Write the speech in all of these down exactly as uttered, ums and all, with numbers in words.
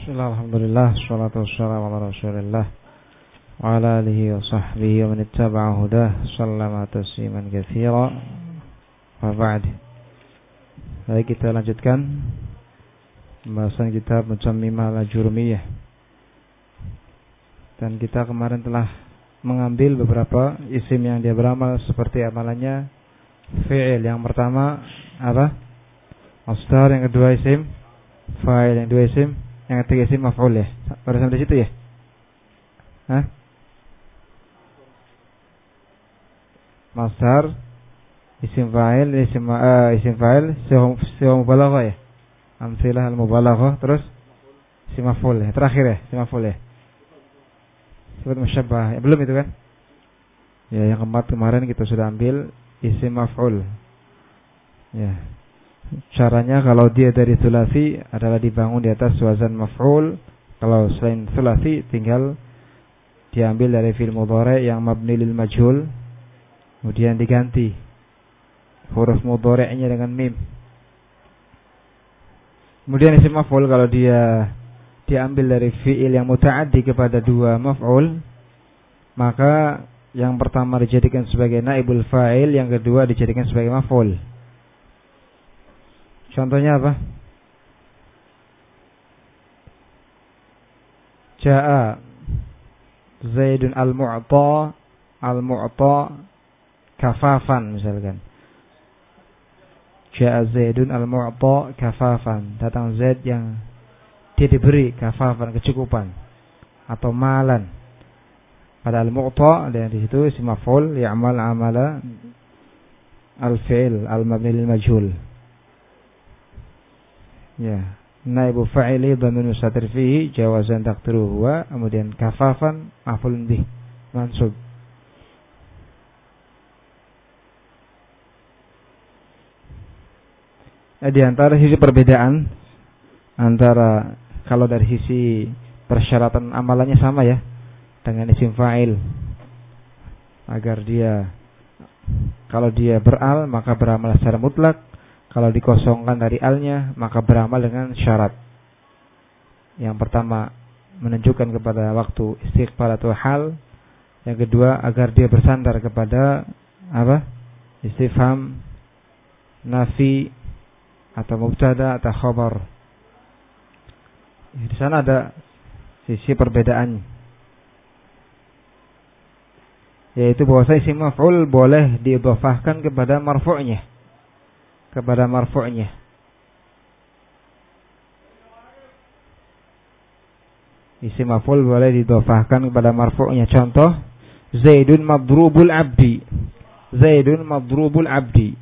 Bismillah, alhamdulillah, salatu wassalamu ala rasulillah wa ala alihi wa sahbihi wa man ittaba'a hudah sallama tasliman katsira wa ba'd. Baik, kita lanjutkan pembahasan kitab Mujammimah al-Jurmiyah. Dan kita kemarin telah mengambil beberapa isim yang dia beramal seperti amalannya fi'il. Yang pertama apa? Masdar, yang kedua isim fa'il, yang kedua isim, yang ketiga isim maf'ul ya. Baru sampai di situ ya? Hah? Masdar, isim fa'il, isim uh, isim fa'il, siwa mubalaghah ya. Amtsilah al-mubalaghah, terus isim maf'ul ya. Terakhir ya, isim maf'ul ya. Sifat musyabbah. Ya, belum itu kan? Ya, yang keempat kemarin kita sudah ambil isim maf'ul. Ya. Caranya kalau dia dari tsulasi adalah dibangun di atas wazan maf'ul. Kalau selain tsulasi tinggal diambil dari fi'il mudhari' yang mabni lil majhul, kemudian diganti huruf mudhari'nya dengan mim. Kemudian isim maf'ul kalau dia diambil dari fi'il yang muta'addi kepada dua maf'ul, maka yang pertama dijadikan sebagai naibul fa'il, yang kedua dijadikan sebagai maf'ul. Contohnya apa? Ja'a Zaidun al-mu'ta al-mu'ta kafafan misalkan. Ja'a Zaidun al-mu'ta kafafan. Datang Zaid yang dia diberi kafafan, kecukupan atau malan. Pada al-mu'ta dan di situ isim maf'ul ya'mal amala al-fi'il al-mabni lil majhul. Ya, naibu fa'ili dhamir mustatir fihi jawazan taqdiruhu huwa, kemudian kafafan maf'ulun bih mansub. Nah, di antara sisi perbedaan antara kalau dari sisi persyaratan amalannya sama ya dengan isim fa'il, agar dia kalau dia beral maka beramal secara mutlak. Kalau dikosongkan dari alnya maka beramal dengan syarat. Yang pertama menunjukkan kepada waktu istiqbal atau hal. Yang kedua agar dia bersandar kepada apa? Istifham, nafi atau mubtada atau khabar. Di sana ada sisi perbedaan, yaitu bahwa isim maf'ul boleh diidhafahkan kepada marfu'nya. kepada marfu'nya. Isim maf'ul boleh didhafahkan kepada marfu'nya. Contoh, Zaidun madrubul abdi. Zaidun madrubul abdi.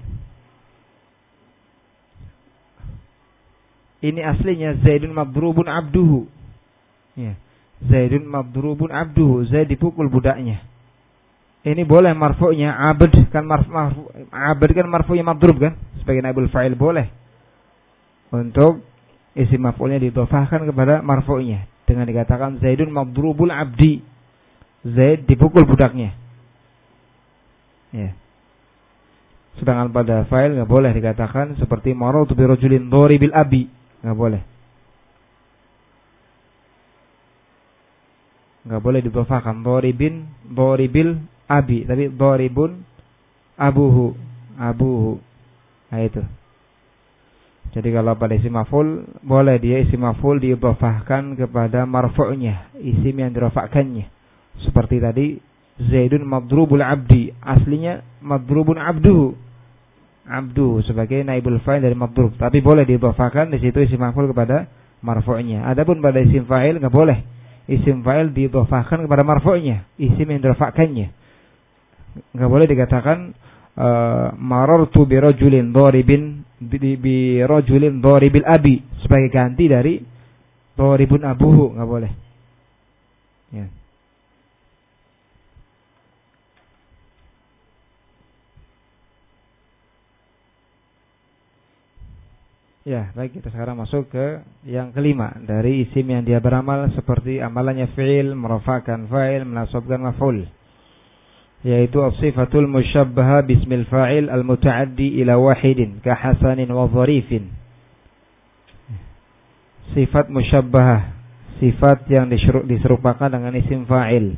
Ini aslinya Zaidun madrubun abduhu. Ya. Zaidun madrubun abduhu. Zaid dipukul budaknya. Ini boleh marfu'nya abd kan marfu, marfu abd kan marfu'nya madrub kan sebagai naibul fa'il, boleh untuk isim maf'ulnya didhafahkan kepada marfu'nya dengan dikatakan Zaidun madrubul abdi. Zaid dipukul budaknya. Ya. Sedangkan pada fa'il enggak boleh dikatakan seperti marartu bi rajulin dharibil abi, enggak boleh. Enggak boleh didhafahkan dharibin dharibil abi, tapi dharibun abuhu, abuhu. Nah itu. Jadi kalau pada isim maf'ul boleh dia isim maf'ul diidhafahkan kepada marfu'nya, isim yang dirafa'kannya. Seperti tadi Zaidun madrubul abdi, aslinya madrubun abduhu. Abdu sebagai naibul fa'il dari madrub, tapi boleh diidhafahkan di situ isim maf'ul kepada marfu'nya. Adapun pada isim fa'il enggak boleh. Isim fa'il diidhafahkan kepada marfu'nya, isim yang dirafa'kannya. Enggak boleh dikatakan uh, marartu bi rajulin dharibin bi, bi rajulin dharibil abi sebagai ganti dari dharibun abuhu, enggak boleh. Ya. Ya, baik, kita sekarang masuk ke yang kelima dari isim yang dia beramal seperti amalannya fi'il, merafa'kan fa'il, menasabkan maf'ul, yaitu as-sifatul musyabbaha bismil fa'il al-muta'addi ila wahidin ka hasanin wa dharifin. Sifat musyabbahah sifat yang diserupakan dengan isim fa'il.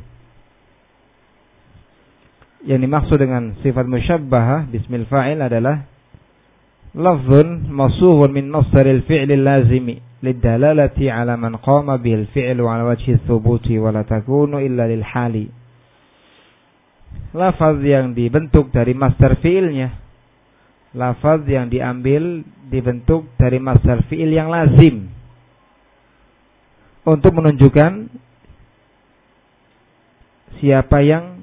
Yang dimaksud dengan sifat musyabbahah bismil fa'il adalah lafzun mawsuufun min masdaril fi'lil lazimi lidalalati ala man qama bil fi'lu ala wajhi thubuti wa la takunu illa lil hali. Lafaz yang dibentuk dari masdar fi'ilnya, lafaz yang diambil dibentuk dari masdar fi'il yang lazim untuk menunjukkan siapa yang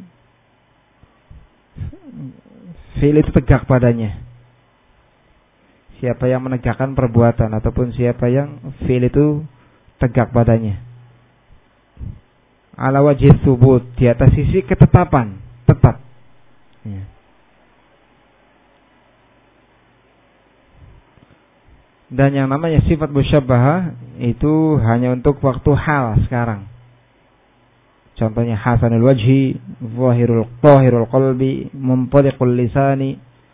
fi'il itu tegak padanya, siapa yang menegakkan perbuatan ataupun siapa yang fi'il itu tegak padanya. Ala wajhi tsubut, di atas sisi ketetapan, tetap. Ya. Dan yang namanya sifat musyabbahah itu hanya untuk waktu hal sekarang. Contohnya hasanul wajhi, zahirul tahirul qalbi, muntaliqul lisani.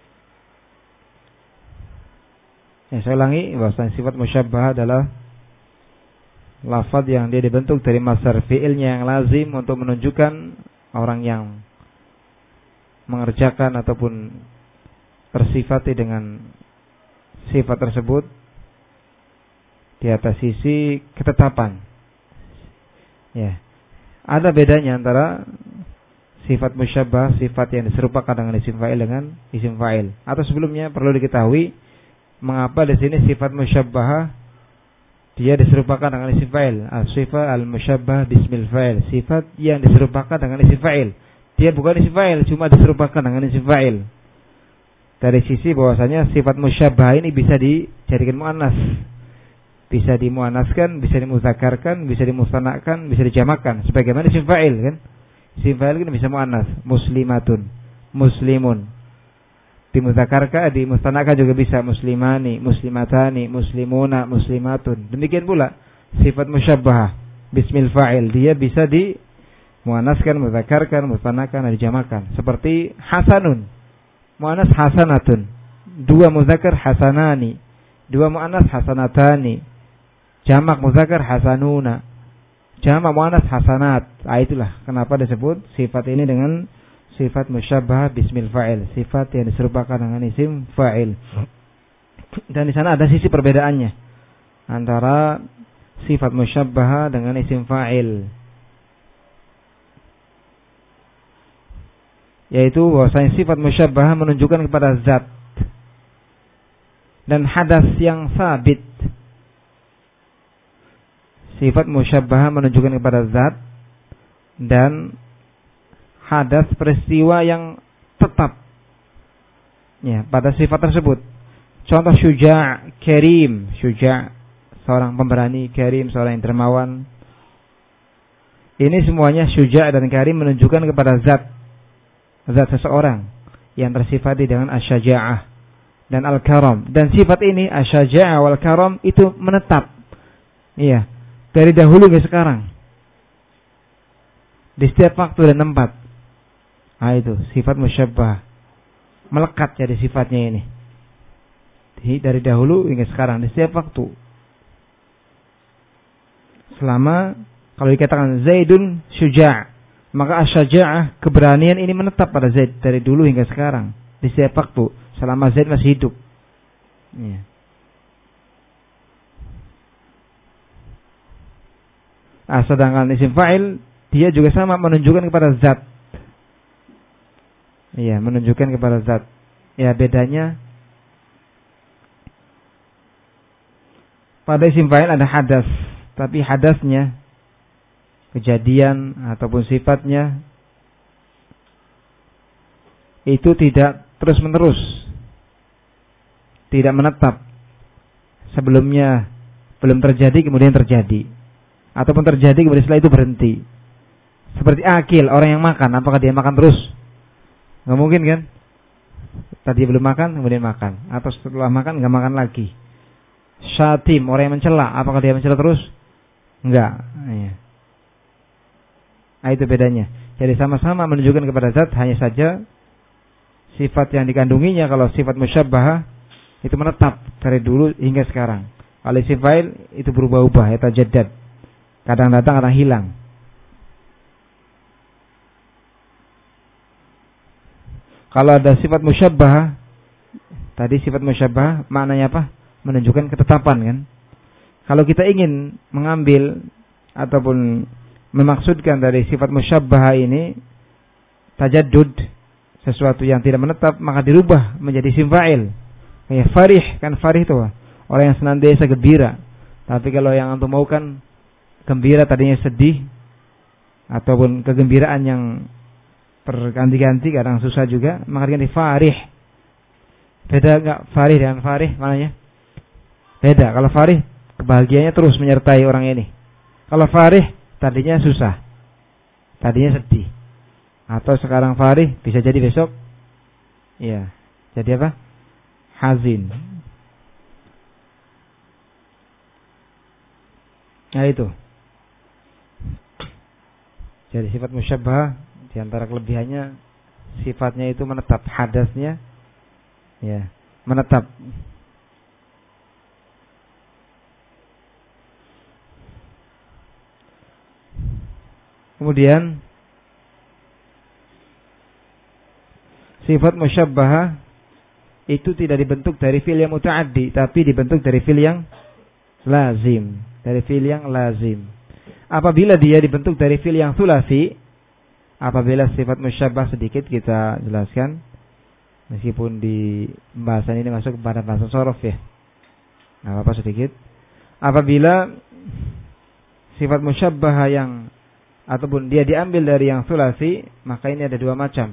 Ya, saya ulangi, bahwa sifat musyabbah adalah lafaz yang dia dibentuk dari masdar fi'ilnya yang lazim untuk menunjukkan orang yang mengerjakan ataupun tersifati dengan sifat tersebut di atas sisi ketetapan. Ya. Ada bedanya antara sifat musyabbah, sifat yang diserupakan dengan isim fa'il dengan isim fa'il. Atau sebelumnya perlu diketahui mengapa di sini sifat musyabbah dia diserupakan dengan isim fa'il. As-sifat al-musyabbah bismil fa'il, sifat yang diserupakan dengan isim fa'il. Dia bukan isim fa'il, cuma diserupakan dengan isim fa'il. Dari sisi bahwasanya sifat musyabbah ini bisa dijadikan muannas, bisa dimuannaskan, bisa dimudzakarkan, bisa dimusannakan, bisa dijamakkan sebagaimana isim fa'il kan. Isim fa'il kan bisa muannas, muslimatun, muslimun. Dimudzakarkan, dimusannakan juga bisa, muslimani, muslimatani, muslimuna, muslimatun. Demikian pula sifat musyabbah bismil fa'il, dia bisa dimuannaskan, mudzakarkan, musannakan, dijamakkan. Seperti hasanun, muannas hasanatun, dua mudzakar hasanani, dua muannas hasanatani. Jamak muzakkar hasanuna, jamak muannas hasanat. Ah, itulah kenapa disebut sifat ini dengan sifat musyabbah bismil fa'il, sifat yang diserupakan dengan isim fa'il. Dan di sana ada sisi perbedaannya antara sifat musyabbah dengan isim fa'il, yaitu bahwasanya sifat musyabbah menunjukkan kepada zat dan hadas yang sabit. Sifat musyabbah menunjukkan kepada zat dan hadas peristiwa yang tetap ya pada sifat tersebut. Contoh syuja', karim, syuja' seorang pemberani, karim seorang yang dermawan. Ini semuanya syuja' dan karim menunjukkan kepada zat zat seseorang yang tersifati dengan asy-syaja'ah dan al-karam. Dan sifat ini asy-syaja'ah wal karam itu menetap. Iya. Dari dahulu ke sekarang, di setiap waktu dan tempat. Nah, itu sifat musyabbah, melekat jadi sifatnya ini. Dari dahulu hingga sekarang, di setiap waktu. Selama kalau dikatakan Zaidun syuja', maka asy-syaja'ah, keberanian ini menetap pada Zaid dari dulu hingga sekarang, di setiap waktu, selama Zaid masih hidup. Ya. Ah, sedangkan isim fa'il dia juga sama menunjukkan kepada zat. Iya, menunjukkan kepada zat. Ya, bedanya pada isim fa'il ada hadas, tapi hadasnya kejadian ataupun sifatnya itu tidak terus-menerus, tidak menetap. Sebelumnya belum terjadi kemudian terjadi, ataupun terjadi kemudian setelah itu berhenti. Seperti akil, orang yang makan, apakah dia makan terus? Nggak mungkin kan? Tadi belum makan kemudian makan, atau setelah makan nggak makan lagi. Syatim, orang yang mencela, apakah dia mencela terus? Enggak. Ya. Nah, itu bedanya. Jadi sama-sama menunjukkan kepada zat, hanya saja sifat yang dikandunginya. Kalau sifat musyabbah itu menetap dari dulu hingga sekarang. Kalau isim fa'il itu berubah-ubah, ya tajaddad. Kadang datang, kadang hilang. Kalau ada sifat musyabbah, tadi sifat musyabbah maknanya apa? Menunjukkan ketetapan kan. Kalau kita ingin mengambil ataupun memaksudkan dari sifat musyabbah ini tajaddud, sesuatu yang tidak menetap, maka dirubah menjadi isim fa'il. Kayak farih, kan farih itu orang yang senantiasa gembira. Tapi kalau yang antum mau kan gembira tadinya sedih, ataupun kegembiraan yang berganti-ganti, kadang susah juga, maka diganti farih. Beda enggak farih dengan farih maknanya? Beda. Kalau farih kebahagiaannya terus menyertai orang ini. Kalau farih tadinya susah, tadinya sedih. Atau sekarang farih bisa jadi besok ya jadi apa? Hazin. Nah itu. Jadi sifat musyabbah di antara kelebihannya sifatnya itu menetap, hadasnya ya, menetap. Kemudian sifat musyabbah itu tidak dibentuk dari fi'il yang muta'addi, tapi dibentuk dari fi'il yang lazim, dari fi'il yang lazim. Apabila dia dibentuk dari fi'il yang sulasi, apabila sifat musyabbah sedikit kita jelaskan, meskipun di pembahasan ini masuk kepada bahasa shorof ya, nggak apa-apa sedikit. Apabila sifat musyabbah yang ataupun dia diambil dari yang sulasi, maka ini ada dua macam.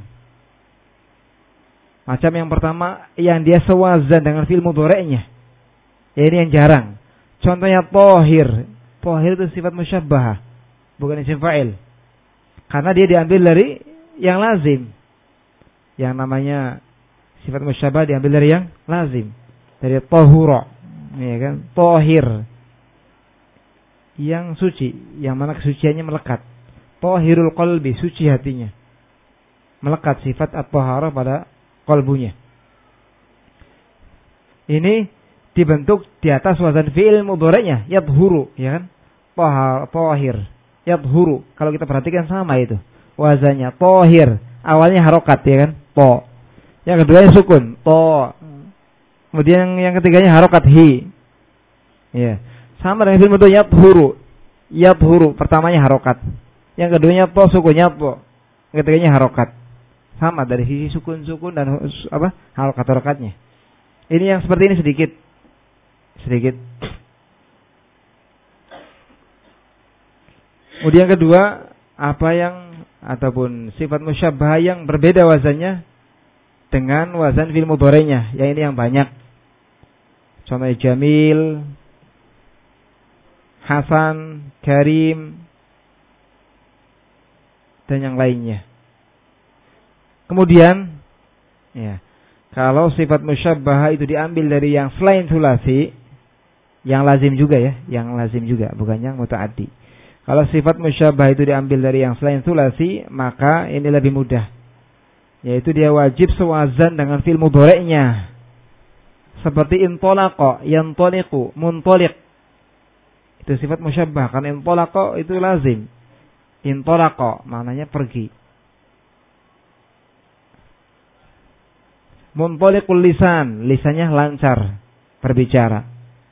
Macam yang pertama, yang dia sewazan dengan fi'il mudhari'nya. Ya, ini yang jarang. Contohnya tohir. Tohir itu sifat musyabbah, bukan isim fa'il. Karena dia diambil dari yang lazim. Yang namanya sifat musyabbah diambil dari yang lazim. Dari tohura. Ya kan? Tohir. Yang suci. Yang mana kesuciannya melekat. Tohirul qalbi, suci hatinya. Melekat sifat at-taharah pada qalbunya. Ini dibentuk di atas wazan fi'il mudhari'nya, yadhuru, ya kan? Tahir, yadhuru. Kalau kita perhatikan sama itu. Wazannya tahir, awalnya harokat ya kan? To. Yang keduanya sukun, to. Kemudian yang ketiganya harokat hi. Ya. Sama dengan fi'il mudhari' yadhuru. Yadhuru, pertamanya harokat. Yang keduanya to, sukunnya to. Yang ketiganya harokat. Sama dari sisi sukun-sukun dan apa? Harokat-harokatnya. Ini yang seperti ini sedikit. Sedikit. Kemudian yang kedua, apa yang ataupun sifat musyabbah yang berbeda wazannya dengan wazan fi'il mudhari'nya, yang ini yang banyak. Contohnya jamil, hasan, karim, dan yang lainnya. Kemudian, ya, kalau sifat musyabbah itu diambil dari yang selain sulasi, yang lazim juga ya, yang lazim juga, bukan yang muta'addi. Kalau sifat musyabbah itu diambil dari yang selain sulasi, maka ini lebih mudah. Yaitu dia wajib sewazan dengan fi'il mudhari'nya. Seperti intolaqa, yantoliqu, muntoliq. Itu sifat musyabbah, karena intolaqa itu lazim. Intolaqa maknanya pergi. Muntoliqul lisan, lisannya lancar berbicara.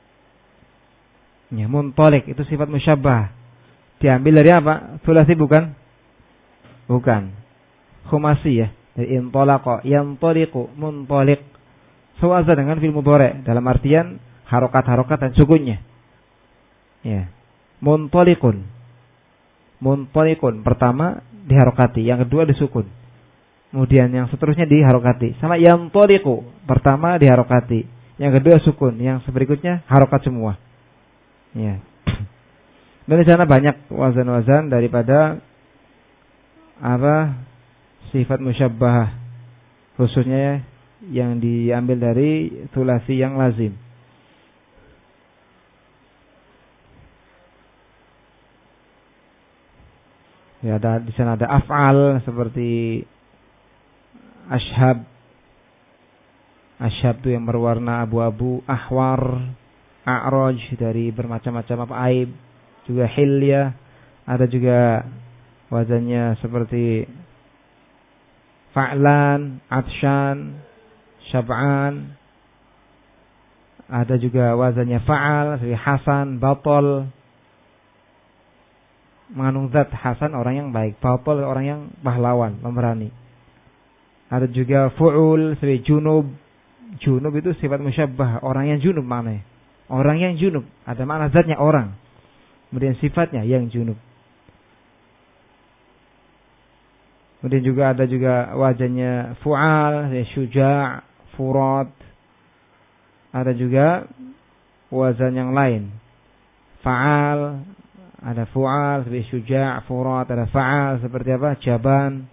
Ya, muntoliq itu sifat musyabbah. Diambil dari apa? Sulasi bukan? Bukan. Khumasi ya. Dari intolaqa, yantoliqu, muntoliq. Sewazan dengan fi'il mudhari' dalam artian harokat-harokat dan sukunnya. Ya. Muntoliqun. Muntoliqun pertama diharokati, yang kedua disukun. Kemudian yang seterusnya diharokati. Sama yantoliqu, pertama diharokati, yang kedua sukun, yang berikutnya harokat semua. Ya. Dan di sana banyak wazan-wazan daripada apa sifat musyabbah, khususnya yang diambil dari sulasi yang lazim. Ya, ada di sana ada af'al seperti ashab. Ashab itu yang berwarna abu-abu, ahwar, a'raj dari bermacam-macam apa aib. juga hilya, ada juga wazannya seperti fa'lan, atshan, syab'an. Ada juga wazannya fa'al, seperti hasan, batal. Mengandung zat hasan orang yang baik, batal orang yang pahlawan, pemberani. Ada juga fu'ul, seperti junub. Junub itu sifat musyabbah, orang yang junub maknanya. Orang yang junub, ada makna zatnya orang. Kemudian sifatnya yang junub. Kemudian juga ada juga wazannya fu'al, syuja', furat. Ada juga wazan yang lain. Fa'al, ada fu'al seperti syuja', furat, ada fa'al seperti apa? Jaban.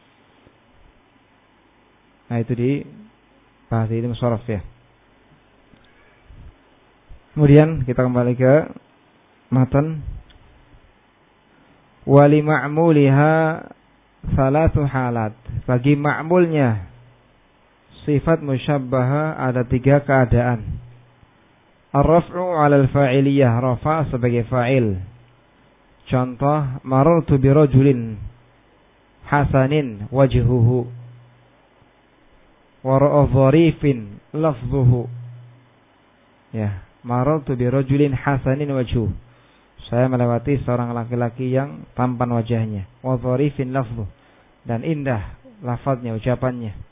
Nah, itu di bahasa ilmu sharaf ya. Kemudian kita kembali ke matan. Wa li ma'muliha thalathu halat. Bagi ma'mulnya sifat musyabbaha ada tiga keadaan. Ar-raf'u 'ala al-fa'iliyah, rafa sebagai fa'il. Contoh, marartu bi rajulin hasanin wajhuhu wa ra'a dharifin lafdhuhu. Ya, marartu bi rajulin hasanin wajhuhu. Saya melewati seorang laki-laki yang tampan wajahnya, wa dharifin lafdhuhu, dan indah lafaznya, ucapannya.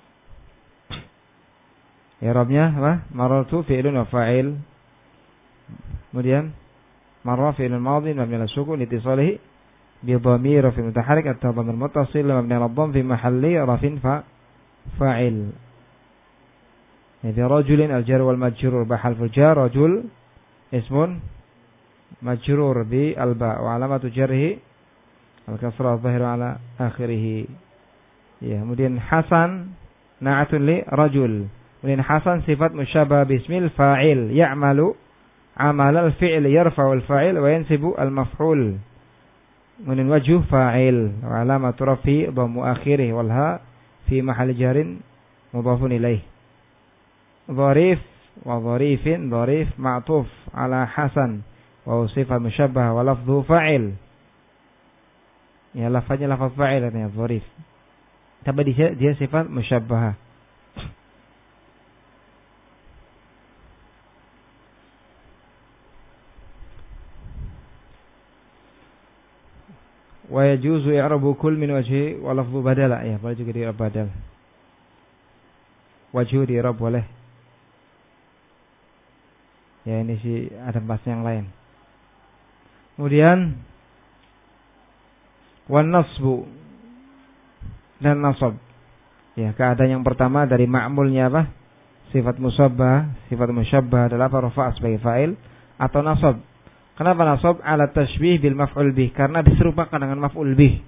I'rabnya apa? Marartu fi'lun wa fa'il. Kemudian marra fi'lun madhi mabni 'ala sukun litisalihi bi dhamir fi mutaharrik atau dhamir muttasil mabni 'ala dhamm fi mahalli rafin fa fa'il. Jadi rajulin al-jar wal majrur bahal fujar, rajul ismun majrur bi al-ba wa alamatu jarhi al-kasra adh-dhahiru 'ala akhirih. Ya, kemudian hasan na'atun li rajul. Kemudian hasan sifat musyabbah bismil fa'il, ya'malu amal al-fi'l, yarfa'u al-fa'il wa yansibu al-maf'ul. Kemudian wajhu fa'il wa alamatu rafi dhammu akhirih wal ha fi mahalli jarin mudhafun ilaih. Dharif wa dharifin, dharif ma'tuf ala hasan wa sifat musyabbah wa lafdhu fa'il. Ya, lafaznya lafaz fa'il artinya dharif. Tapi dia, dia sifat musyabbah. Wa yajuzu i'rabu kull min wajhi wa lafdhu badala. Ya, boleh juga di-i'rab badal. Wajhu di-i'rab boleh. Ya, ini sih ada bahas yang lain. Kemudian wan nasbu dan nasab. Ya, keadaan yang pertama dari ma'mulnya apa? Sifat musabbah, sifat musyabbah adalah apa? Rafa' sebagai fa'il atau nasab. Kenapa nasab? Ala tashbih bil maf'ul bih, karena diserupakan dengan maf'ul bih.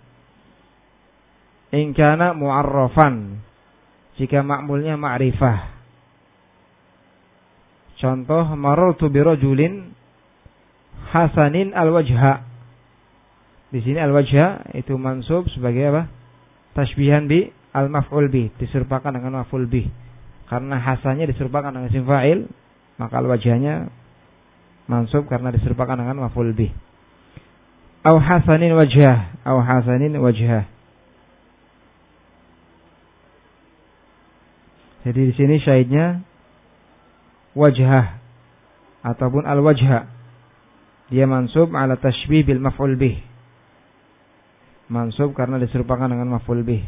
In kana mu'arrafan, jika ma'mulnya ma'rifah. Contoh, marartu bi rajulin hasanin al-wajha. Di sini al-wajha itu mansub sebagai apa? Tashbihan bi al-maf'ul bih, diserupakan dengan maf'ul bih. Karena hasannya diserupakan dengan isim fa'il, maka al-wajhanya mansub karena diserupakan dengan maf'ul bih. Au hasanin wajhah, au hasanin wajhah. Jadi di sini syahidnya wajhah ataupun al-wajha. Dia mansub ala tashbih bil maf'ul bih. Mansub karena diserupakan dengan maf'ul bih.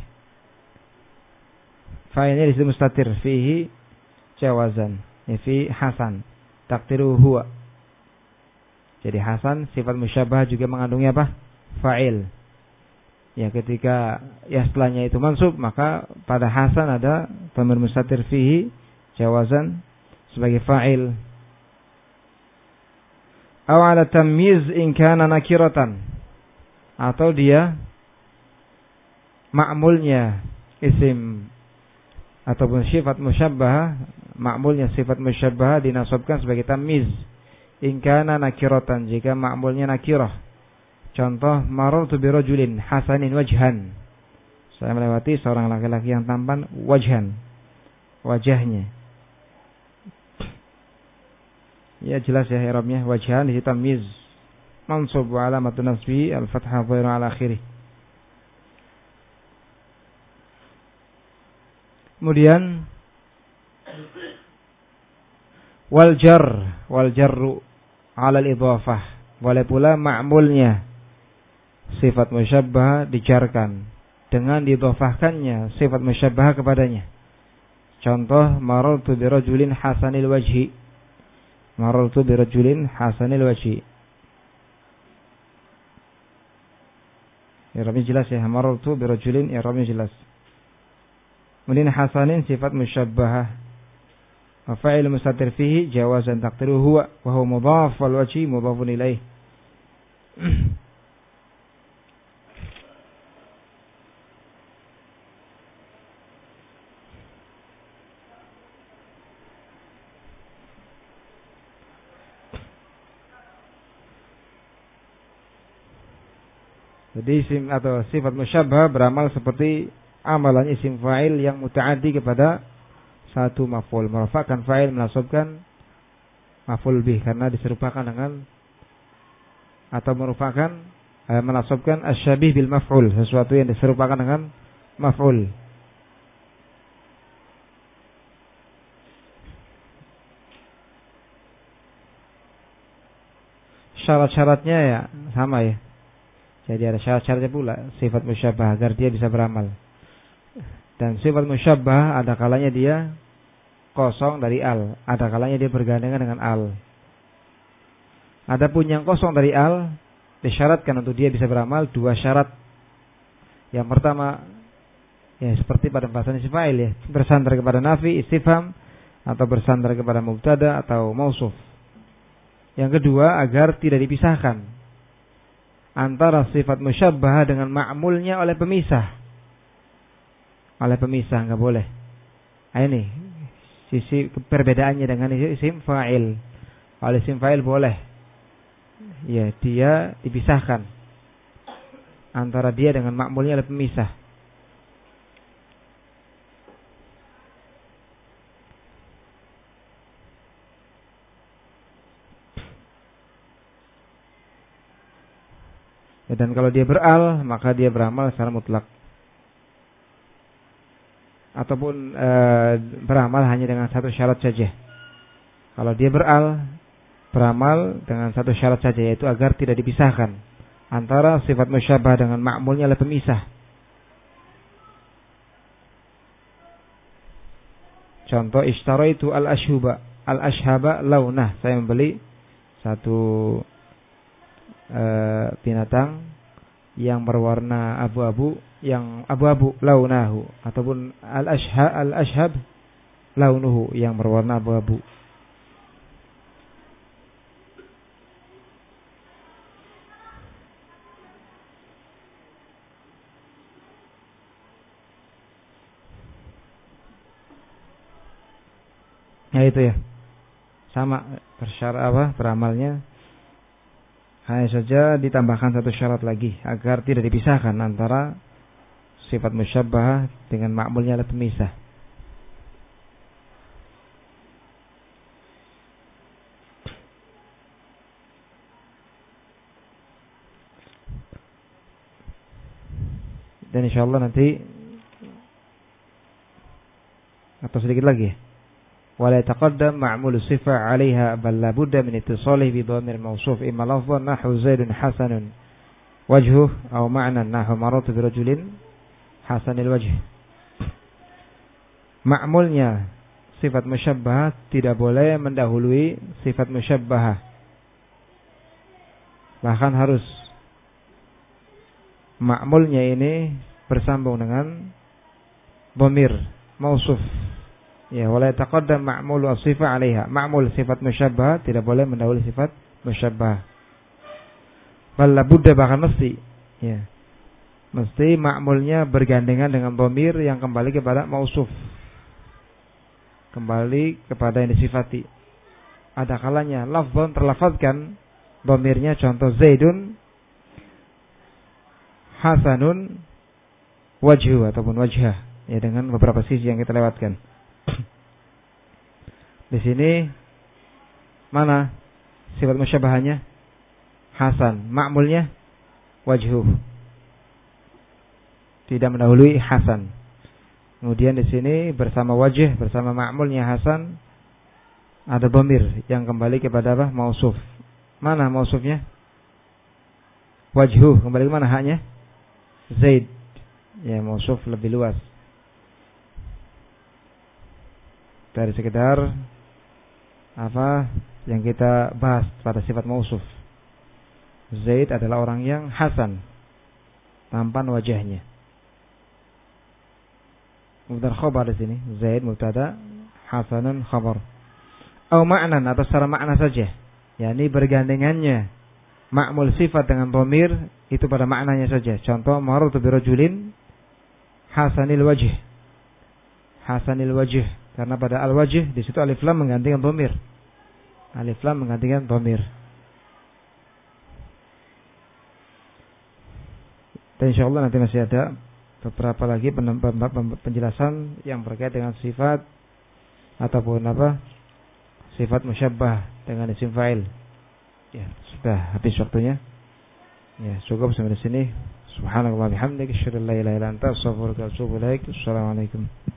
Fa'ilnya di situ mustatir, fihi jawazan, ya fi hasan, taqdiru huwa. Jadi hasan sifat musyabbah juga mengandungnya apa? Fa'il. Ya, ketika ya setelahnya itu mansub, maka pada hasan ada dhamir mustatir fihi jawazan sebagai fa'il. Aw ala tamyiz in kana nakiratan, atau dia ma'mulnya isim ataupun sifat musyabbah, ma'mulnya sifat musyabbah dinasabkan sebagai tamyiz in kana nakiratan, jika ma'mulnya nakirah. Contoh, marartu bi rajulin hasanin wajhan, saya melewati seorang laki-laki yang tampan wajhan, wajahnya. Ya jelas ya i'rabnya, wajhan di situ tamyiz. mansub wa alamatu nasbi al-fathah dhahirun ala akhirih. Kemudian wal jar wal jarru ala al-idhafah, boleh pula ma'mulnya sifat musyabbah dijarkan dengan didhafahkannya sifat musyabbah kepadanya. Contoh, marartu bi rajulin hasanil wajhi. Marartu bi rajulin hasanil wajhi. I'rabnya jelas ya, marartu bi rajulin, i'rabnya jelas. Kemudian hasanin sifat musyabbahah. Wa fa'il mustatir fihi jawazan taqdiruhu huwa wa huwa mudhaf wal wajhi mudhafun ilaih. Jadi isim atau sifat musyabbah beramal seperti amalan isim fa'il yang muta'addi kepada satu maf'ul, merafa'kan fa'il, menasabkan maf'ul bih karena diserupakan dengan atau merupakan eh, menasabkan asyabih bil maf'ul, sesuatu yang diserupakan dengan maf'ul. Syarat-syaratnya ya sama ya. Jadi ada syarat-syaratnya pula sifat musyabbah agar dia bisa beramal. Dan sifat musyabbah ada kalanya dia kosong dari al, ada kalanya dia bergandengan dengan al. Adapun yang kosong dari al disyaratkan untuk dia bisa beramal dua syarat. Yang pertama ya seperti pada pembahasan isim fa'il ya, bersandar kepada nafi, istifham, atau bersandar kepada mubtada atau mausuf. Yang kedua agar tidak dipisahkan antara sifat musyabbah dengan ma'mulnya oleh pemisah. Oleh pemisah enggak boleh. Nah, ini sisi perbedaannya dengan isim fa'il. Oleh isim fa'il boleh. Ya, dia dipisahkan antara dia dengan ma'mulnya oleh pemisah. Dan kalau dia beral, maka dia beramal secara mutlak. Ataupun e, beramal hanya dengan satu syarat saja. Kalau dia beral, beramal dengan satu syarat saja, yaitu agar tidak dipisahkan antara sifat musyabbah dengan ma'mulnya oleh pemisah. Contoh, ishtaraitu al-ashhuba al-ashhaba launah. Saya membeli satu e, binatang yang berwarna abu-abu, yang abu-abu launahu, ataupun al-ashha al-ashhab launuhu, yang berwarna abu-abu. Ya itu ya. Sama bersyarat apa? Beramalnya hanya saja ditambahkan satu syarat lagi agar tidak dipisahkan antara sifat musyabbah dengan ma'mulnya oleh pemisah. Dan insyaallah nanti atau sedikit lagi ya. ولا يتقدم معمول الصفة عليها بل لابد من اتصاله بضمير الموصوف إما لفظا نحو زيد حسن وجهه أو معنى نحو مررت برجل حسن الوجه. Ma'mulnya sifat musyabbah tidak boleh mendahului sifat musyabbah, bahkan harus ma'mulnya ini bersambung dengan dhamir mausuf. Ya, wala taqaddam ma'mul as-sifah 'alaiha. Ma'mul sifat musyabbah tidak boleh mendahului sifat musyabbah. Bal labudda, bahkan mesti. Ya. Mesti ma'mulnya bergandengan dengan dhamir yang kembali kepada mausuf. Kembali kepada yang disifati. Ada kalanya lafzan terlafazkan dhamirnya, contoh Zaidun hasanun wajhu ataupun wajhah, ya, dengan beberapa sisi yang kita lewatkan. Di sini mana sifat musyabbahnya? hasan. Ma'mulnya wajhuh. Tidak mendahului hasan. Kemudian di sini bersama wajh, bersama ma'mulnya hasan, ada dhamir yang kembali kepada apa? Mausuf. Mana mausufnya? Wajhuh. Kembali ke mana haknya? Zaid. Ya, mausuf lebih luas dari sekedar apa yang kita bahas pada sifat mausuf. Zaid adalah orang yang hasan, tampan wajahnya. Mubtada khabar di sini. Zaid mubtada, hasanun khabar. Atau ma'nan, atau secara makna saja. yakni bergandengannya ma'mul sifat dengan dhamir itu pada maknanya saja. Contoh, marartu birajulin hasanil wajh. Hasanil wajh, karena pada al-wajh di situ alif lam menggantikan dhamir. Alif lam menggantikan dhamir. Dan insyaallah nanti masih ada beberapa lagi penjelasan yang berkait dengan sifat ataupun apa? Sifat musyabbah dengan isim fa'il. Ya, sudah habis waktunya. Ya, cukup sampai di sini. Subhanallah bihamdika asyhadu an la ilaha illa anta astaghfiruka wa atubu ilaik. Assalamualaikum.